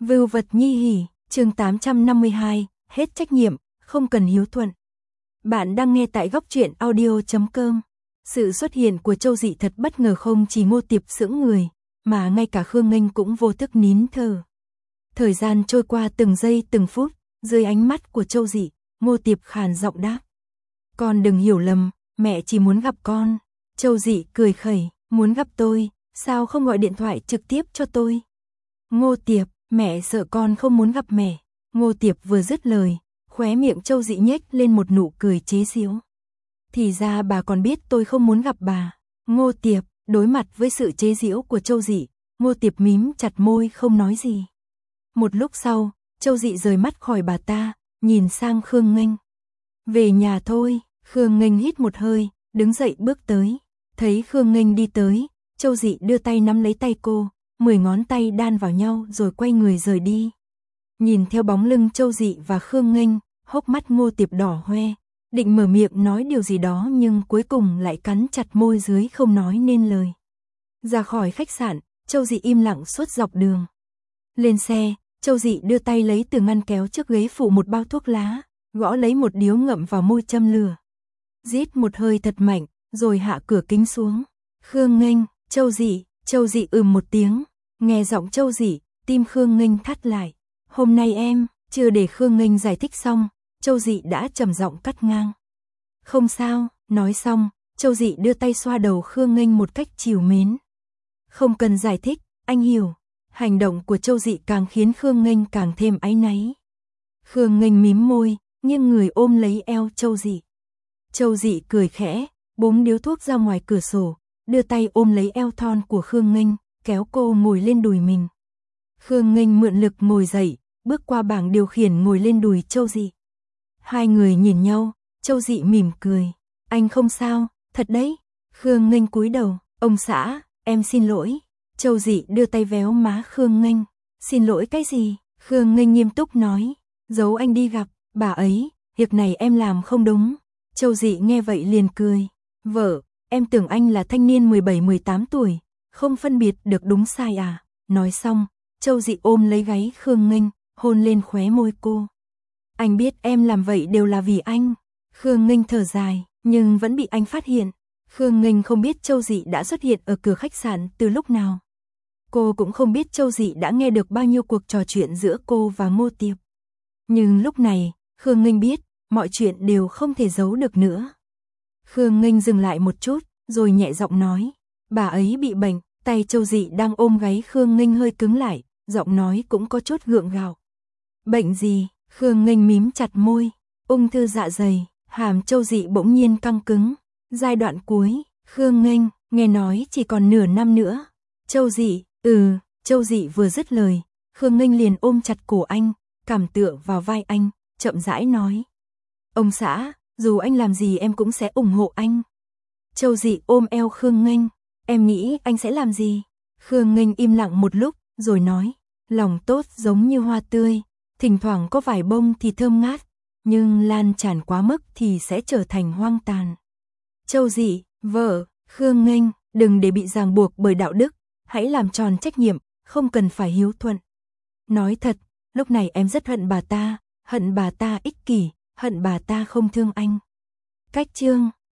Vưu vật nhi hỉ, chương 852, hết trách nhiệm, không cần hiếu thuận. Bạn đang nghe tại góc truyện audio.com. Sự xuất hiện của Châu Dị thật bất ngờ, không chỉ Ngô Tiệp sững người, mà ngay cả Khương Nghênh cũng vô thức nín thở. Thời gian trôi qua từng giây từng phút, dưới ánh mắt của Châu Dị, Ngô Tiệp khàn giọng đáp. Con đừng hiểu lầm, mẹ chỉ muốn gặp con. Châu Dị cười khẩy, muốn gặp tôi, sao không gọi điện thoại trực tiếp cho tôi? Ngô Tiệp, mẹ sợ con không muốn gặp mẹ. Ngô Tiệp vừa dứt lời, khóe miệng Châu Dị nhếch lên một nụ cười chế giễu. Thì ra bà còn biết tôi không muốn gặp bà. Ngô Tiệp, đối mặt với sự chế giễu của Châu Dị, Ngô Tiệp mím chặt môi không nói gì. Một lúc sau, Châu Dị rời mắt khỏi bà ta, nhìn sang Khương Nghênh. Về nhà thôi. Khương Nghênh hít một hơi, đứng dậy bước tới. Thấy Khương Nghênh đi tới, Châu Dị đưa tay nắm lấy tay cô, 10 ngón tay đan vào nhau rồi quay người rời đi. Nhìn theo bóng lưng Châu Dị và Khương Nghênh, hốc mắt Ngô Tiệp đỏ hoe, định mở miệng nói điều gì đó nhưng cuối cùng lại cắn chặt môi dưới không nói nên lời. Ra khỏi khách sạn, Châu Dị im lặng suốt dọc đường. Lên xe, Châu Dị đưa tay lấy từ ngăn kéo trước ghế phụ một bao thuốc lá, gõ lấy một điếu ngậm vào môi châm lửa. Rít một hơi thật mạnh, rồi hạ cửa kính xuống. Khương Nghênh, Châu Dị một tiếng. Nghe giọng Châu Dị, tim Khương Nghênh thắt lại. Hôm nay em, chưa để Khương Nghênh giải thích xong, Châu Dị đã trầm giọng cắt ngang. Không sao, nói xong, Châu Dị đưa tay xoa đầu Khương Nghênh một cách trìu mến. Không cần giải thích, anh hiểu. Hành động của Châu Dị càng khiến Khương Nghênh càng thêm áy náy. Khương Nghênh mím môi, nghiêng người ôm lấy eo Châu Dị. Châu Dị cười khẽ, búng điếu thuốc ra ngoài cửa sổ, đưa tay ôm lấy eo thon của Khương Nghênh, kéo cô ngồi lên đùi mình. Khương Nghênh mượn lực ngồi dậy, bước qua bảng điều khiển ngồi lên đùi Châu Dị. Hai người nhìn nhau, Châu Dị mỉm cười. Anh không sao, thật đấy. Khương Nghênh cúi đầu, ông xã, em xin lỗi. Châu Dị đưa tay véo má Khương Nghênh. Xin lỗi cái gì? Khương Nghênh nghiêm túc nói. Giấu anh đi gặp bà ấy, việc này em làm không đúng. Châu Dị nghe vậy liền cười. Vợ, em tưởng anh là thanh niên 17-18 tuổi, không phân biệt được đúng sai à? Nói xong, Châu Dị ôm lấy gáy Khương Nghênh, hôn lên khóe môi cô. Anh biết em làm vậy đều là vì anh. Khương Nghênh thở dài, nhưng vẫn bị anh phát hiện. Khương Nghênh không biết Châu Dị đã xuất hiện ở cửa khách sạn từ lúc nào. Cô cũng không biết Châu Dị đã nghe được bao nhiêu cuộc trò chuyện giữa cô và Ngô Tiệp. Nhưng lúc này, Khương Nghênh biết, mọi chuyện đều không thể giấu được nữa. Khương Nghênh dừng lại một chút, rồi nhẹ giọng nói. Bà ấy bị bệnh. Tay Châu Dị đang ôm gáy Khương Nghênh hơi cứng lại, giọng nói cũng có chút gượng gạo. Bệnh gì? Khương Nghênh mím chặt môi. Ung thư dạ dày. Hàm Châu Dị bỗng nhiên căng cứng. Giai đoạn cuối. Khương Nghênh, nghe nói chỉ còn nửa năm nữa. Châu Dị, Châu Dị vừa dứt lời, Khương Nghênh liền ôm chặt cổ anh, cảm tựa vào vai anh, chậm rãi nói. Ông xã, dù anh làm gì em cũng sẽ ủng hộ anh. Châu Dị ôm eo Khương Nghênh. Em nghĩ anh sẽ làm gì? Khương Nghênh im lặng một lúc, rồi nói. Lòng tốt giống như hoa tươi, thỉnh thoảng có vài bông thì thơm ngát, nhưng lan tràn quá mức thì sẽ trở thành hoang tàn. Châu Dị, vợ, Khương Nghênh, đừng để bị ràng buộc bởi đạo đức, hãy làm tròn trách nhiệm, không cần phải hiếu thuận. Nói thật, lúc này em rất hận bà ta ích kỷ, hận bà ta không thương anh. Cách chương